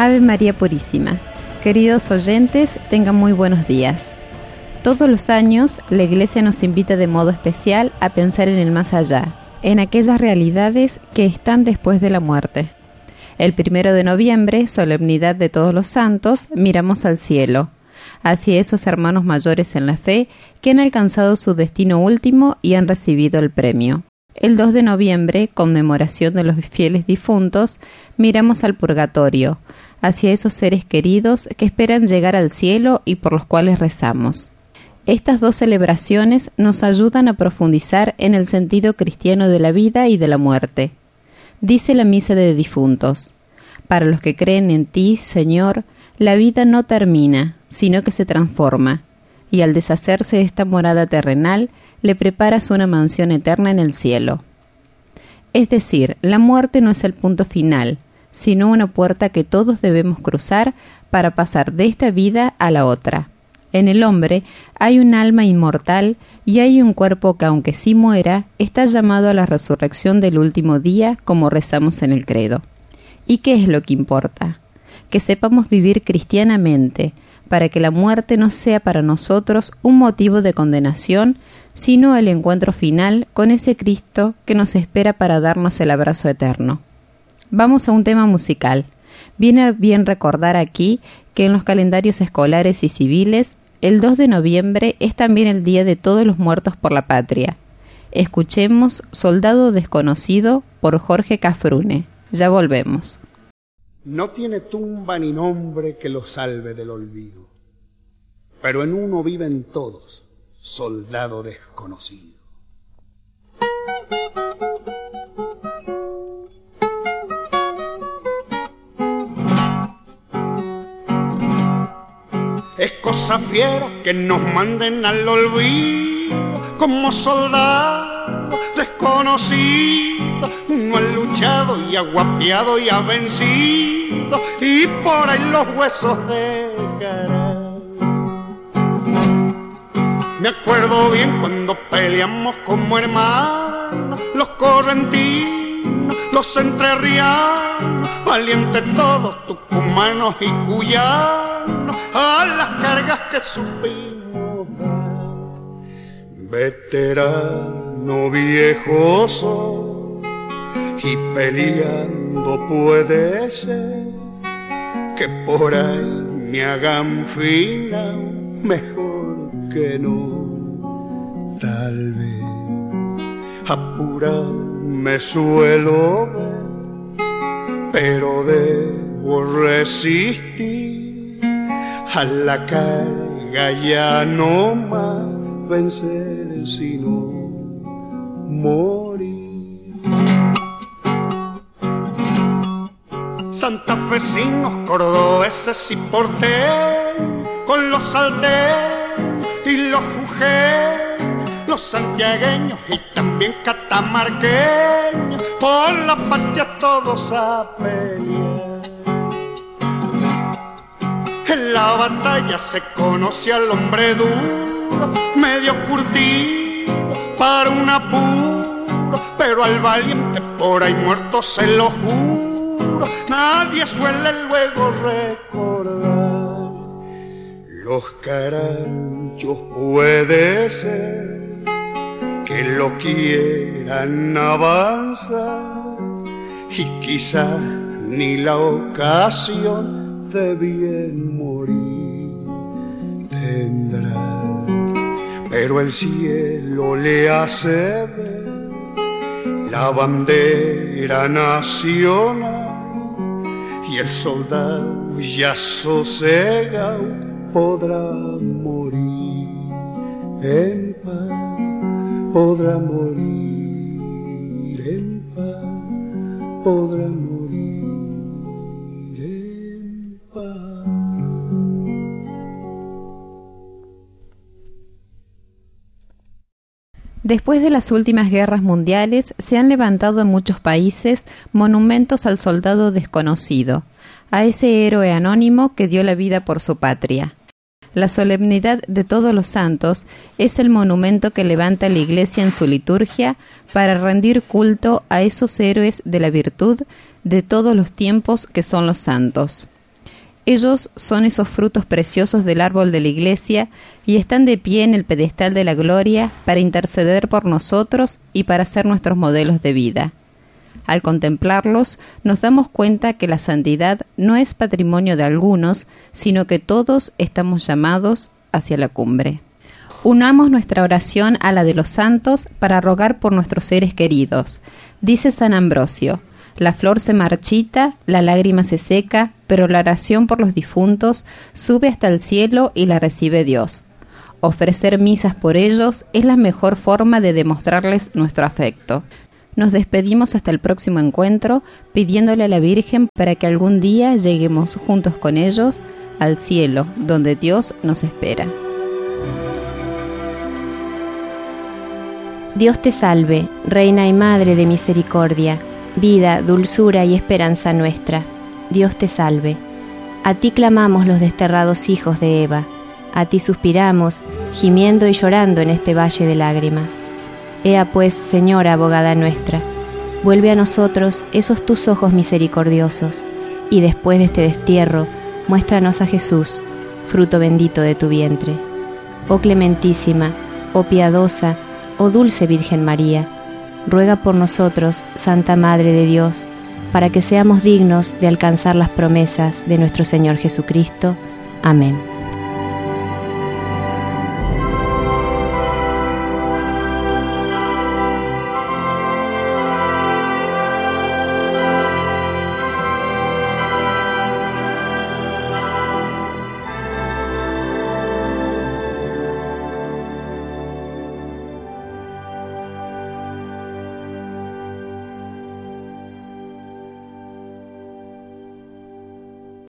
Ave María Purísima. Queridos oyentes, tengan muy buenos días. Todos los años, la Iglesia nos invita de modo especial a pensar en el más allá, en aquellas realidades que están después de la muerte. El 1 de noviembre, solemnidad de todos los santos, miramos al cielo, hacia esos hermanos mayores en la fe que han alcanzado su destino último y han recibido el premio. El 2 de noviembre, conmemoración de los fieles difuntos, miramos al purgatorio, hacia esos seres queridos que esperan llegar al cielo y por los cuales rezamos. Estas dos celebraciones nos ayudan a profundizar en el sentido cristiano de la vida y de la muerte. Dice la misa de difuntos: para los que creen en ti, Señor, la vida no termina, sino que se transforma, y al deshacerse esta morada terrenal, le preparas una mansión eterna en el cielo. Es decir, la muerte no es el punto final, sino una puerta que todos debemos cruzar para pasar de esta vida a la otra. En el hombre hay un alma inmortal y hay un cuerpo que, aunque sí muera, está llamado a la resurrección del último día, como rezamos en el credo. ¿Y qué es lo que importa? Que sepamos vivir cristianamente, para que la muerte no sea para nosotros un motivo de condenación, sino el encuentro final con ese Cristo que nos espera para darnos el abrazo eterno. Vamos a un tema musical. Viene bien recordar aquí que en los calendarios escolares y civiles, el 2 de noviembre es también el Día de todos los muertos por la patria. Escuchemos Soldado Desconocido por Jorge Cafrune. Ya volvemos. No tiene tumba ni nombre que lo salve del olvido, pero en uno viven todos, soldado desconocido. Es cosa fiera que nos manden al olvido como soldado desconocido. Uno ha luchado y ha guapiado y ha vencido, y por ahí los huesos dejarán. Me acuerdo bien cuando peleamos como hermanos, los correntinos, los entrerrianos, valientes todos, tucumanos y cuyanos, a las cargas que supimos dar. Veterano viejo soy, y peleando puede ser que por ahí me hagan fina, mejor que no. Tal vez apurado me suelo ver, pero debo resistir a la carga, ya no más vencer sino morir. Santafesinos, cordobeses y porteños, con los aldeanos y los jujeños, los santiagueños y también catamarqueños, por la patria todos a pelear. En la batalla se conoce al hombre duro, medio curtido para un apuro, pero al valiente por ahí muerto se lo juro. Nadie suele luego recordar. Los caranchos puede ser que lo quieran avanzar, y quizá ni la ocasión de bien morir tendrá, pero el cielo le hace ver la bandera nacional, y el soldado ya sosegado podrá morir en paz, podrá morir en paz, podrá morir en paz. Después de las últimas guerras mundiales, se han levantado en muchos países monumentos al soldado desconocido, a ese héroe anónimo que dio la vida por su patria. La solemnidad de todos los santos es el monumento que levanta la Iglesia en su liturgia para rendir culto a esos héroes de la virtud de todos los tiempos que son los santos. Ellos son esos frutos preciosos del árbol de la Iglesia y están de pie en el pedestal de la gloria para interceder por nosotros y para ser nuestros modelos de vida. Al contemplarlos, nos damos cuenta que la santidad no es patrimonio de algunos, sino que todos estamos llamados hacia la cumbre. Unamos nuestra oración a la de los santos para rogar por nuestros seres queridos. Dice San Ambrosio: la flor se marchita, la lágrima se seca, pero la oración por los difuntos sube hasta el cielo y la recibe Dios. Ofrecer misas por ellos es la mejor forma de demostrarles nuestro afecto. Nos despedimos hasta el próximo encuentro, pidiéndole a la Virgen para que algún día lleguemos juntos con ellos al cielo, donde Dios nos espera. Dios te salve, Reina y Madre de misericordia, vida, dulzura y esperanza nuestra. Dios te salve. A ti clamamos los desterrados hijos de Eva, a ti suspiramos, gimiendo y llorando en este valle de lágrimas. Ea pues, Señora abogada nuestra, vuelve a nosotros esos tus ojos misericordiosos, y después de este destierro, muéstranos a Jesús, fruto bendito de tu vientre. Oh clementísima, oh piadosa, oh dulce Virgen María, ruega por nosotros, Santa Madre de Dios, para que seamos dignos de alcanzar las promesas de nuestro Señor Jesucristo. Amén.